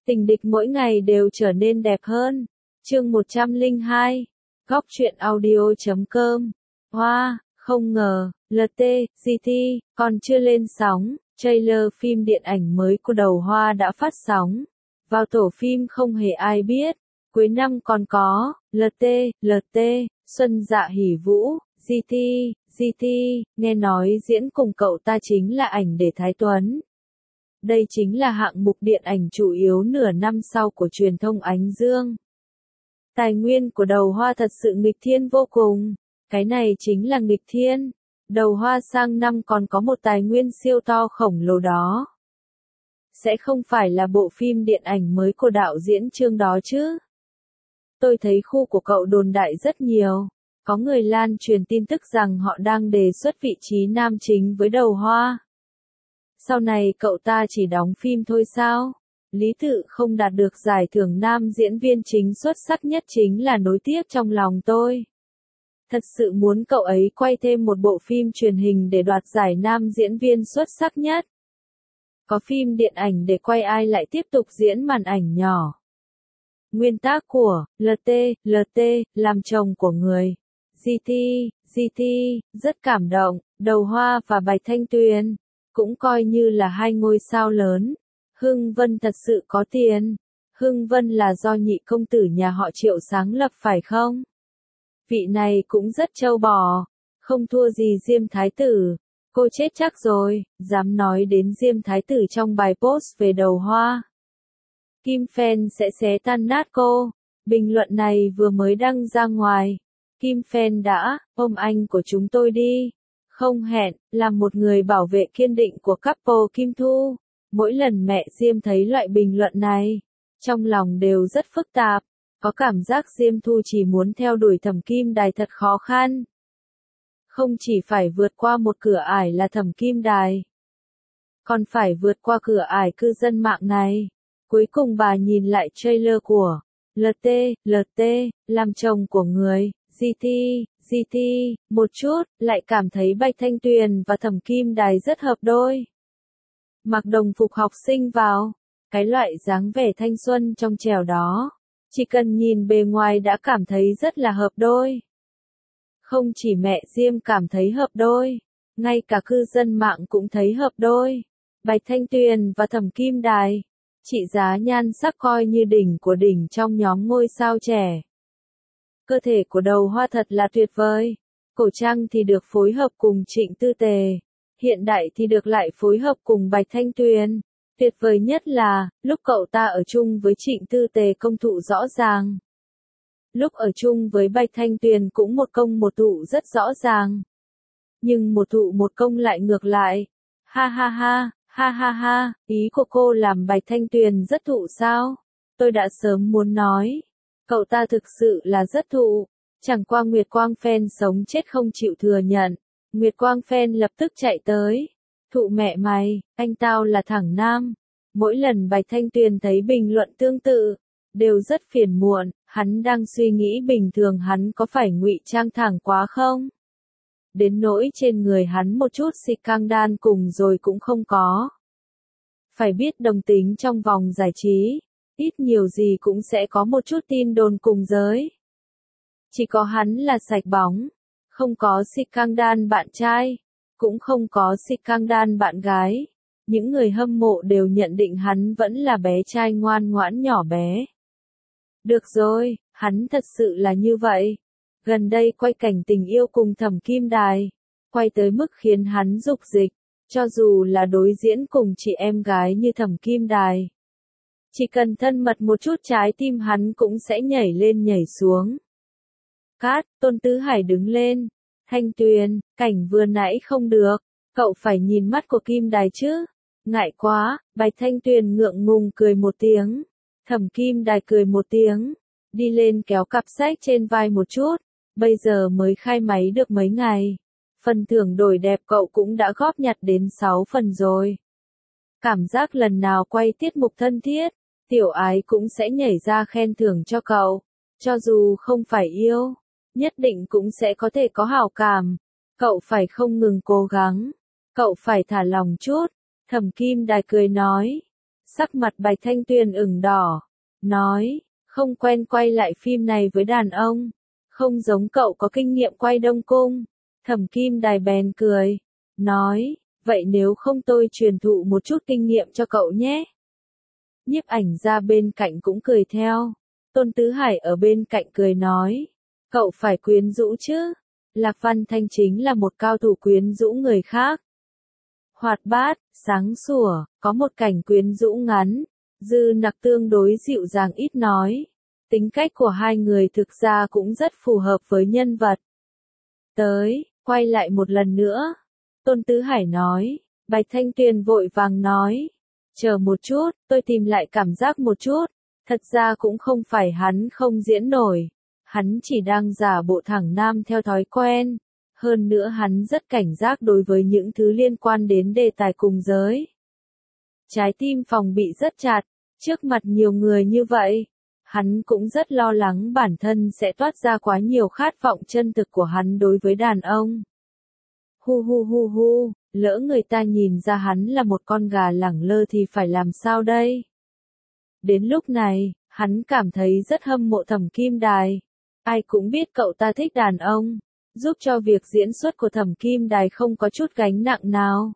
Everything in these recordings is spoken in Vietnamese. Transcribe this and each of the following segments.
Tình địch mỗi ngày đều trở nên đẹp hơn. Chương 102. Góc truyện audio.com. Hoa, không ngờ, LT, GT, còn chưa lên sóng, trailer phim điện ảnh mới của Đầu Hoa đã phát sóng. Vào tổ phim không hề ai biết. Cuối năm còn có, LT, Xuân Dạ Hỉ Vũ, GT, nghe nói diễn cùng cậu ta chính là Ảnh Để Thái Tuấn. Đây chính là hạng mục điện ảnh chủ yếu nửa năm sau của truyền thông Ánh Dương. Tài nguyên của Đầu Hoa thật sự nghịch thiên vô cùng. Cái này chính là nghịch thiên. Đầu Hoa sang năm còn có một tài nguyên siêu to khổng lồ đó. Sẽ không phải là bộ phim điện ảnh mới của đạo diễn Trương đó chứ? Tôi thấy khu của cậu đồn đại rất nhiều. Có người lan truyền tin tức rằng họ đang đề xuất vị trí nam chính với Đầu Hoa. Sau này cậu ta chỉ đóng phim thôi sao? Lý Tự không đạt được giải thưởng nam diễn viên chính xuất sắc nhất chính là nối tiếc trong lòng tôi. Thật sự muốn cậu ấy quay thêm một bộ phim truyền hình để đoạt giải nam diễn viên xuất sắc nhất. Có phim điện ảnh để quay ai lại tiếp tục diễn màn ảnh nhỏ. Nguyên tác của LT, làm chồng của người. GT, rất cảm động, Đầu Hoa và Bạch Thanh Tuyền. Cũng coi như là hai ngôi sao lớn. Hưng Vân thật sự có tiền. Hưng Vân là do nhị công tử nhà họ Triệu sáng lập phải không? Vị này cũng rất trâu bò. Không thua gì Diêm Thái Tử. Cô chết chắc rồi, dám nói đến Diêm Thái Tử trong bài post về Đầu Hoa. Kim Fan sẽ xé tan nát cô. Bình luận này vừa mới đăng ra ngoài. Kim Fan đã, ôm anh của chúng tôi đi. Không hẹn, làm một người bảo vệ kiên định của couple Kim Thu. Mỗi lần mẹ Diêm thấy loại bình luận này, trong lòng đều rất phức tạp. Có cảm giác Diêm Thu chỉ muốn theo đuổi Thẩm Kim Đài thật khó khăn. Không chỉ phải vượt qua một cửa ải là Thẩm Kim Đài, còn phải vượt qua cửa ải cư dân mạng này. Cuối cùng bà nhìn lại trailer của LT, làm chồng của người. GT, một chút, lại cảm thấy Bạch Thanh Tuyền và Thẩm Kim Đài rất hợp đôi. Mặc đồng phục học sinh vào, cái loại dáng vẻ thanh xuân trong trẻo đó, chỉ cần nhìn bề ngoài đã cảm thấy rất là hợp đôi. Không chỉ mẹ Diêm cảm thấy hợp đôi, ngay cả cư dân mạng cũng thấy hợp đôi. Bạch Thanh Tuyền và Thẩm Kim Đài, trị giá nhan sắc coi như đỉnh của đỉnh trong nhóm ngôi sao trẻ. Cơ thể của Đầu Hoa thật là tuyệt vời. Cổ trang thì được phối hợp cùng Trịnh Tư Tề. Hiện đại thì được lại phối hợp cùng Bạch Thanh Tuyền. Tuyệt vời nhất là, lúc cậu ta ở chung với Trịnh Tư Tề công thụ rõ ràng. Lúc ở chung với Bạch Thanh Tuyền cũng một công một thụ rất rõ ràng. Nhưng một thụ một công lại ngược lại. Ha, ý của cô làm Bạch Thanh Tuyền rất thụ sao? Tôi đã sớm muốn nói. Cậu ta thực sự là rất thụ. Chẳng qua Nguyệt Quang Fan sống chết không chịu thừa nhận. Nguyệt Quang Fan lập tức chạy tới. Thụ mẹ mày, anh tao là thẳng nam. Mỗi lần Bạch Thanh Tuyền thấy bình luận tương tự, đều rất phiền muộn. Hắn đang suy nghĩ bình thường hắn có phải ngụy trang thẳng quá không? Đến nỗi trên người hắn một chút xịt căng đan cùng rồi cũng không có. Phải biết đồng tính trong vòng giải trí, ít nhiều gì cũng sẽ có một chút tin đồn cùng giới. Chỉ có hắn là sạch bóng, không có xịt căng đan bạn trai, cũng không có xịt căng đan bạn gái. Những người hâm mộ đều nhận định hắn vẫn là bé trai ngoan ngoãn nhỏ bé. Được rồi, hắn thật sự là như vậy. Gần đây quay cảnh tình yêu cùng Thẩm Kim Đài, quay tới mức khiến hắn dục dịch, cho dù là đối diễn cùng chị em gái như Thẩm Kim Đài. Chỉ cần thân mật một chút trái tim hắn cũng sẽ nhảy lên nhảy xuống. Cát, Tôn Tứ Hải đứng lên. Thanh Tuyền, cảnh vừa nãy không được, cậu phải nhìn mắt của Kim Đài chứ. Ngại quá, Bạch Thanh Tuyền ngượng ngùng cười một tiếng. Thẩm Kim Đài cười một tiếng, đi lên kéo cặp sách trên vai một chút. Bây giờ mới khai máy được mấy ngày. Phần thưởng đổi đẹp cậu cũng đã góp nhặt đến 6 phần rồi. Cảm giác lần nào quay tiết mục thân thiết, Tiểu Ái cũng sẽ nhảy ra khen thưởng cho cậu. Cho dù không phải yêu, nhất định cũng sẽ có thể có hảo cảm. Cậu phải không ngừng cố gắng. Cậu phải thả lòng chút. Thẩm Kim Đài cười nói. Sắc mặt Bạch Thanh Tuyền ửng đỏ, nói, không quen quay lại phim này với đàn ông, không giống cậu có kinh nghiệm quay Đông Cung. Thẩm Kim Đài bèn cười, nói, vậy nếu không tôi truyền thụ một chút kinh nghiệm cho cậu nhé. Nhiếp ảnh ra bên cạnh cũng cười theo. Tôn Tứ Hải ở bên cạnh cười nói, cậu phải quyến rũ chứ. Lạc Văn Thanh chính là một cao thủ quyến rũ người khác. Hoạt bát, sáng sủa, có một cảnh quyến rũ ngắn. Dư Nặc tương đối dịu dàng ít nói. Tính cách của hai người thực ra cũng rất phù hợp với nhân vật. Tới, quay lại một lần nữa. Tôn Tứ Hải nói. Bạch Thanh Tuyền vội vàng nói. Chờ một chút, tôi tìm lại cảm giác một chút. Thật ra cũng không phải hắn không diễn nổi. Hắn chỉ đang giả bộ thẳng nam theo thói quen. Hơn nữa hắn rất cảnh giác đối với những thứ liên quan đến đề tài cùng giới. Trái tim phòng bị rất chặt. Trước mặt nhiều người như vậy, hắn cũng rất lo lắng bản thân sẽ toát ra quá nhiều khát vọng chân thực của hắn đối với đàn ông. Hu hu hu hu, lỡ người ta nhìn ra hắn là một con gà lẳng lơ thì phải làm sao đây? Đến lúc này, hắn cảm thấy rất hâm mộ Thẩm Kim Đài. Ai cũng biết cậu ta thích đàn ông, giúp cho việc diễn xuất của Thẩm Kim Đài không có chút gánh nặng nào.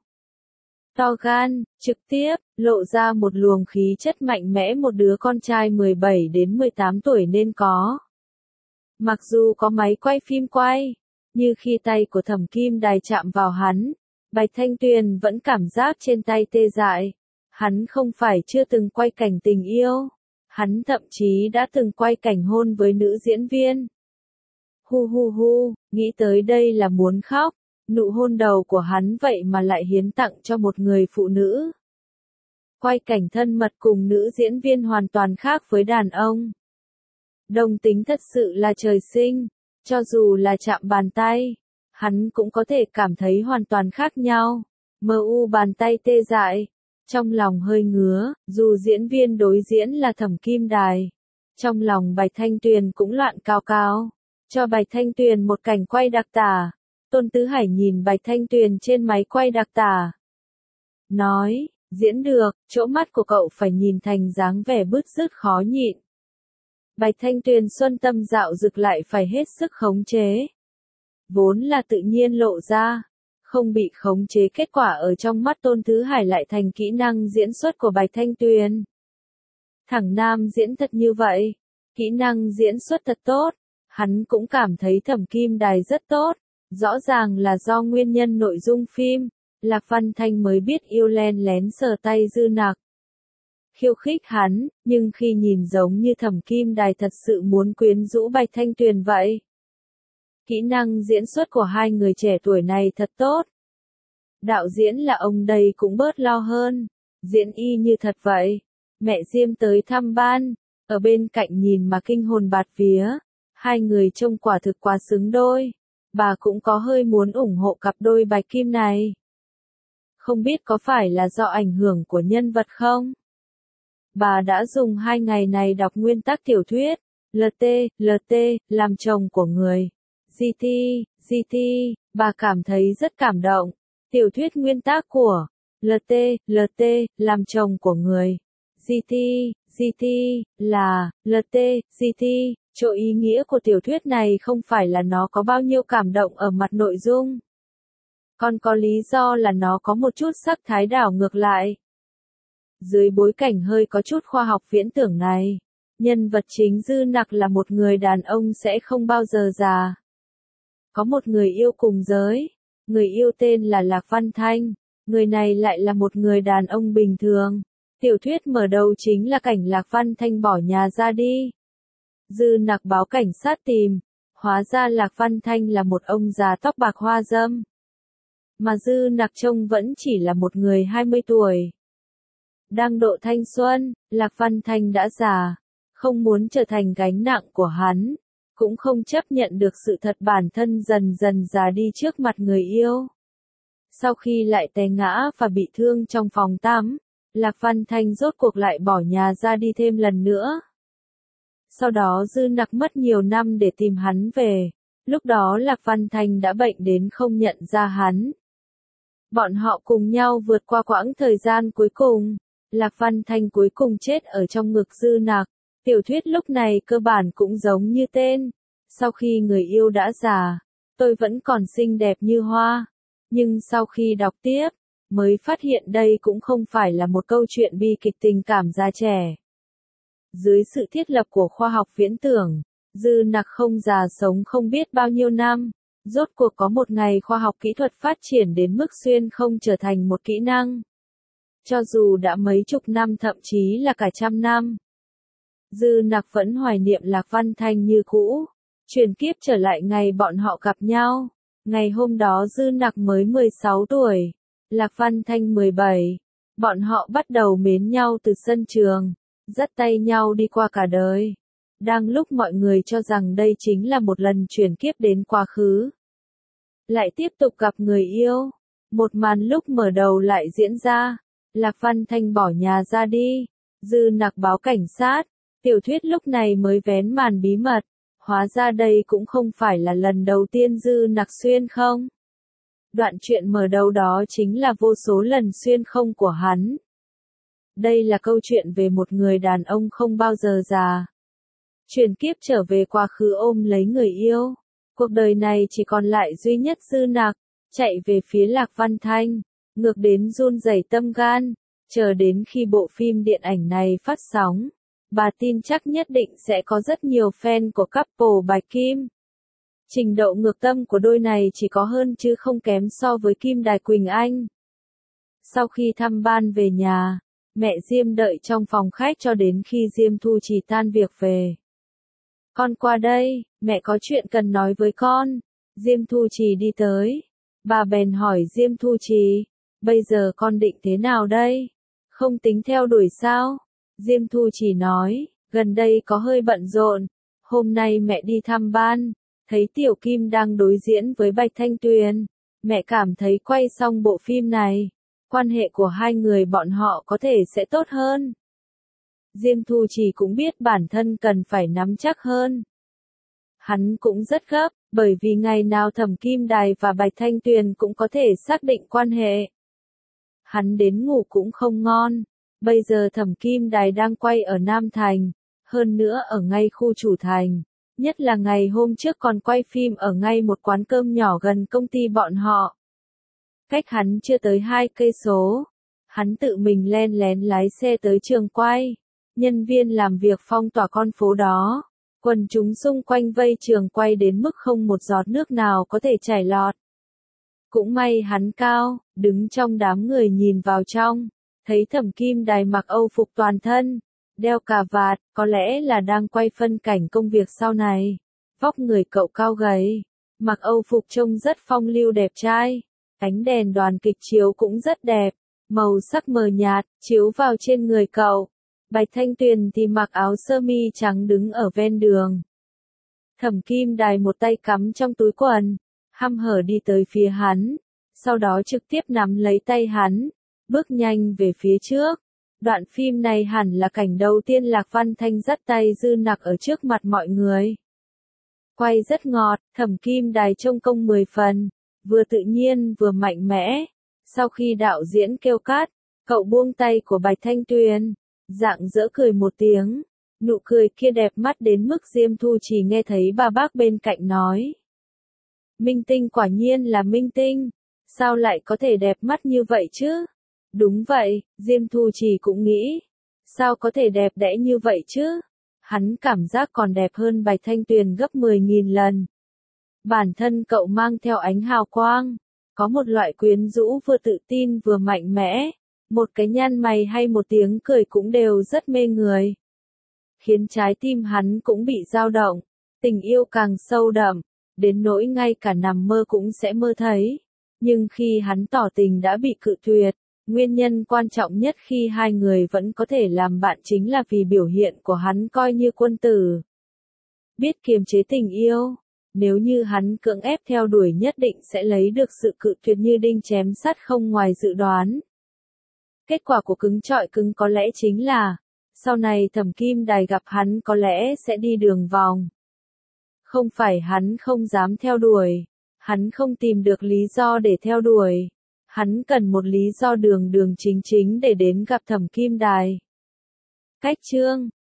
To gan, trực tiếp, lộ ra một luồng khí chất mạnh mẽ một đứa con trai 17 đến 18 tuổi nên có. Mặc dù có máy quay phim quay, như khi tay của Thẩm Kim Đài chạm vào hắn, Bạch Thanh Tuyền vẫn cảm giác trên tay tê dại. Hắn không phải chưa từng quay cảnh tình yêu, hắn thậm chí đã từng quay cảnh hôn với nữ diễn viên. Hu hu hu, nghĩ tới đây là muốn khóc. Nụ hôn đầu của hắn vậy mà lại hiến tặng cho một người phụ nữ. Quay cảnh thân mật cùng nữ diễn viên hoàn toàn khác với đàn ông. Đồng tính thật sự là trời sinh, cho dù là chạm bàn tay, hắn cũng có thể cảm thấy hoàn toàn khác nhau. Bàn tay tê dại, trong lòng hơi ngứa, dù diễn viên đối diễn là Thẩm Kim Đài. Trong lòng Bạch Thanh Tuyền cũng loạn cao cao, cho Bạch Thanh Tuyền một cảnh quay đặc tả. Tôn Tứ Hải nhìn Bạch Thanh Tuyền trên máy quay đặc tả. Nói, diễn được, chỗ mắt của cậu phải nhìn thành dáng vẻ bứt rứt khó nhịn. Bạch Thanh Tuyền xuân tâm dạo dực lại phải hết sức khống chế. Vốn là tự nhiên lộ ra, không bị khống chế kết quả ở trong mắt Tôn Tứ Hải lại thành kỹ năng diễn xuất của Bạch Thanh Tuyền. Thẳng nam diễn thật như vậy, kỹ năng diễn xuất thật tốt, hắn cũng cảm thấy Thẩm Kim Đài rất tốt. Rõ ràng là do nguyên nhân nội dung phim, Lạc Văn Thanh mới biết yêu len lén sờ tay Dư Nặc. Khiêu khích hắn, nhưng khi nhìn giống như Thẩm Kim Đài thật sự muốn quyến rũ Bạch Thanh Tuyền vậy. Kỹ năng diễn xuất của hai người trẻ tuổi này thật tốt. Đạo diễn là ông đây cũng bớt lo hơn, diễn y như thật vậy. Mẹ Diêm tới thăm ban, ở bên cạnh nhìn mà kinh hồn bạt vía, hai người trông quả thực quá xứng đôi. Bà cũng có hơi muốn ủng hộ cặp đôi bạch kim này. Không biết có phải là do ảnh hưởng của nhân vật không? Bà đã dùng 2 ngày này đọc nguyên tắc tiểu thuyết, LT, làm chồng của người. GT, bà cảm thấy rất cảm động. Tiểu thuyết nguyên tác của LT, làm chồng của người. GT, là GT. Chỗ ý nghĩa của tiểu thuyết này không phải là nó có bao nhiêu cảm động ở mặt nội dung. Còn có lý do là nó có một chút sắc thái đảo ngược lại. Dưới bối cảnh hơi có chút khoa học viễn tưởng này, nhân vật chính Dư Nặc là một người đàn ông sẽ không bao giờ già. Có một người yêu cùng giới, người yêu tên là Lạc Văn Thanh, người này lại là một người đàn ông bình thường. Tiểu thuyết mở đầu chính là cảnh Lạc Văn Thanh bỏ nhà ra đi. Dư Nặc báo cảnh sát tìm, hóa ra Lạc Văn Thanh là một ông già tóc bạc hoa râm. Mà Dư Nặc trông vẫn chỉ là một người 20 tuổi. Đang độ thanh xuân, Lạc Văn Thanh đã già, không muốn trở thành gánh nặng của hắn, cũng không chấp nhận được sự thật bản thân dần dần già đi trước mặt người yêu. Sau khi lại té ngã và bị thương trong phòng tắm, Lạc Văn Thanh rốt cuộc lại bỏ nhà ra đi thêm lần nữa. Sau đó Dư Nặc mất nhiều năm để tìm hắn về, lúc đó Lạc Văn Thanh đã bệnh đến không nhận ra hắn. Bọn họ cùng nhau vượt qua quãng thời gian cuối cùng, Lạc Văn Thanh cuối cùng chết ở trong ngực Dư Nặc. Tiểu thuyết lúc này cơ bản cũng giống như tên. Sau khi người yêu đã già, tôi vẫn còn xinh đẹp như hoa. Nhưng sau khi đọc tiếp, mới phát hiện đây cũng không phải là một câu chuyện bi kịch tình cảm già trẻ. Dưới sự thiết lập của khoa học viễn tưởng, Dư Nặc không già sống không biết bao nhiêu năm. Rốt cuộc có một ngày khoa học kỹ thuật phát triển đến mức xuyên không trở thành một kỹ năng. Cho dù đã mấy chục năm thậm chí là cả trăm năm, Dư Nặc vẫn hoài niệm Lạc Văn Thanh như cũ. Chuyển kiếp trở lại ngày bọn họ gặp nhau. Ngày hôm đó Dư Nặc mới 16 tuổi, Lạc Văn Thanh 17. Bọn họ bắt đầu mến nhau từ sân trường, dắt tay nhau đi qua cả đời. Đang lúc mọi người cho rằng đây chính là một lần chuyển kiếp đến quá khứ, lại tiếp tục gặp người yêu. Một màn lúc mở đầu lại diễn ra. Lạc Văn Thanh bỏ nhà ra đi. Dư Nặc báo cảnh sát. Tiểu thuyết lúc này mới vén màn bí mật. Hóa ra đây cũng không phải là lần đầu tiên Dư Nặc xuyên không. Đoạn chuyện mở đầu đó chính là vô số lần xuyên không của hắn. Đây là câu chuyện về một người đàn ông không bao giờ già. Chuyển kiếp trở về quá khứ ôm lấy người yêu. Cuộc đời này chỉ còn lại duy nhất Dư Nặc, chạy về phía Lạc Văn Thanh, ngược đến run rẩy tâm gan, chờ đến khi bộ phim điện ảnh này phát sóng. Bà tin chắc nhất định sẽ có rất nhiều fan của couple Bạch Kim. Trình độ ngược tâm của đôi này chỉ có hơn chứ không kém so với Kim Đài Quỳnh Anh. Sau khi thăm ban về nhà, mẹ Diêm đợi trong phòng khách cho đến khi Diêm Thu Trì tan việc về. Con qua đây, mẹ có chuyện cần nói với con. Diêm Thu Trì đi tới. Bà bèn hỏi Diêm Thu Trì, bây giờ con định thế nào đây? Không tính theo đuổi sao? Diêm Thu Trì nói, gần đây có hơi bận rộn. Hôm nay mẹ đi thăm ban, thấy Tiểu Kim đang đối diễn với Bạch Thanh Tuyền. Mẹ cảm thấy quay xong bộ phim này, quan hệ của hai người bọn họ có thể sẽ tốt hơn. Diêm Thu Trì cũng biết bản thân cần phải nắm chắc hơn. Hắn cũng rất gấp, bởi vì ngày nào Thẩm Kim Đài và Bạch Thanh Tuyền cũng có thể xác định quan hệ. Hắn đến ngủ cũng không ngon. Bây giờ Thẩm Kim Đài đang quay ở Nam Thành, hơn nữa ở ngay khu chủ thành. Nhất là ngày hôm trước còn quay phim ở ngay một quán cơm nhỏ gần công ty bọn họ. Cách hắn chưa tới 2 cây số. Hắn tự mình len lén lái xe tới trường quay. Nhân viên làm việc phong tỏa con phố đó. Quần chúng xung quanh vây trường quay đến mức không một giọt nước nào có thể chảy lọt. Cũng may hắn cao, đứng trong đám người nhìn vào trong, thấy Thẩm Kim Đài mặc Âu phục toàn thân, đeo cà vạt, có lẽ là đang quay phân cảnh công việc sau này. Vóc người cậu cao gầy, mặc Âu phục trông rất phong lưu đẹp trai. Ánh đèn đoàn kịch chiếu cũng rất đẹp, màu sắc mờ nhạt, chiếu vào trên người cậu. Bạch Thanh Tuyền thì mặc áo sơ mi trắng đứng ở ven đường. Thẩm Kim Đài một tay cắm trong túi quần, hăm hở đi tới phía hắn, sau đó trực tiếp nắm lấy tay hắn, bước nhanh về phía trước. Đoạn phim này hẳn là cảnh đầu tiên Lạc Văn Thanh dắt tay Dư Nặc ở trước mặt mọi người. Quay rất ngọt, Thẩm Kim Đài trông công 10 phần, vừa tự nhiên vừa mạnh mẽ. Sau khi đạo diễn kêu cắt, cậu buông tay của Bạch Thanh Tuyền, rạng rỡ cười một tiếng. Nụ cười kia đẹp mắt đến mức Diêm Thu Trì nghe thấy bà bác bên cạnh nói. Minh tinh quả nhiên là minh tinh, sao lại có thể đẹp mắt như vậy chứ? Đúng vậy, Diêm Thu Trì cũng nghĩ. Sao có thể đẹp đẽ như vậy chứ? Hắn cảm giác còn đẹp hơn Bạch Thanh Tuyền gấp 10.000 lần. Bản thân cậu mang theo ánh hào quang, có một loại quyến rũ vừa tự tin vừa mạnh mẽ. Một cái nhăn mày hay một tiếng cười cũng đều rất mê người. Khiến trái tim hắn cũng bị dao động, tình yêu càng sâu đậm, đến nỗi ngay cả nằm mơ cũng sẽ mơ thấy. Nhưng khi hắn tỏ tình đã bị cự tuyệt, nguyên nhân quan trọng nhất khi hai người vẫn có thể làm bạn chính là vì biểu hiện của hắn coi như quân tử. Biết kiềm chế tình yêu, nếu như hắn cưỡng ép theo đuổi nhất định sẽ lấy được sự cự tuyệt như đinh chém sắt không ngoài dự đoán. Kết quả của cứng trọi cứng có lẽ chính là, sau này Thẩm Kim Đài gặp hắn có lẽ sẽ đi đường vòng. Không phải hắn không dám theo đuổi, hắn không tìm được lý do để theo đuổi. Hắn cần một lý do đường đường chính chính để đến gặp Thẩm Kim Đài. Cách chương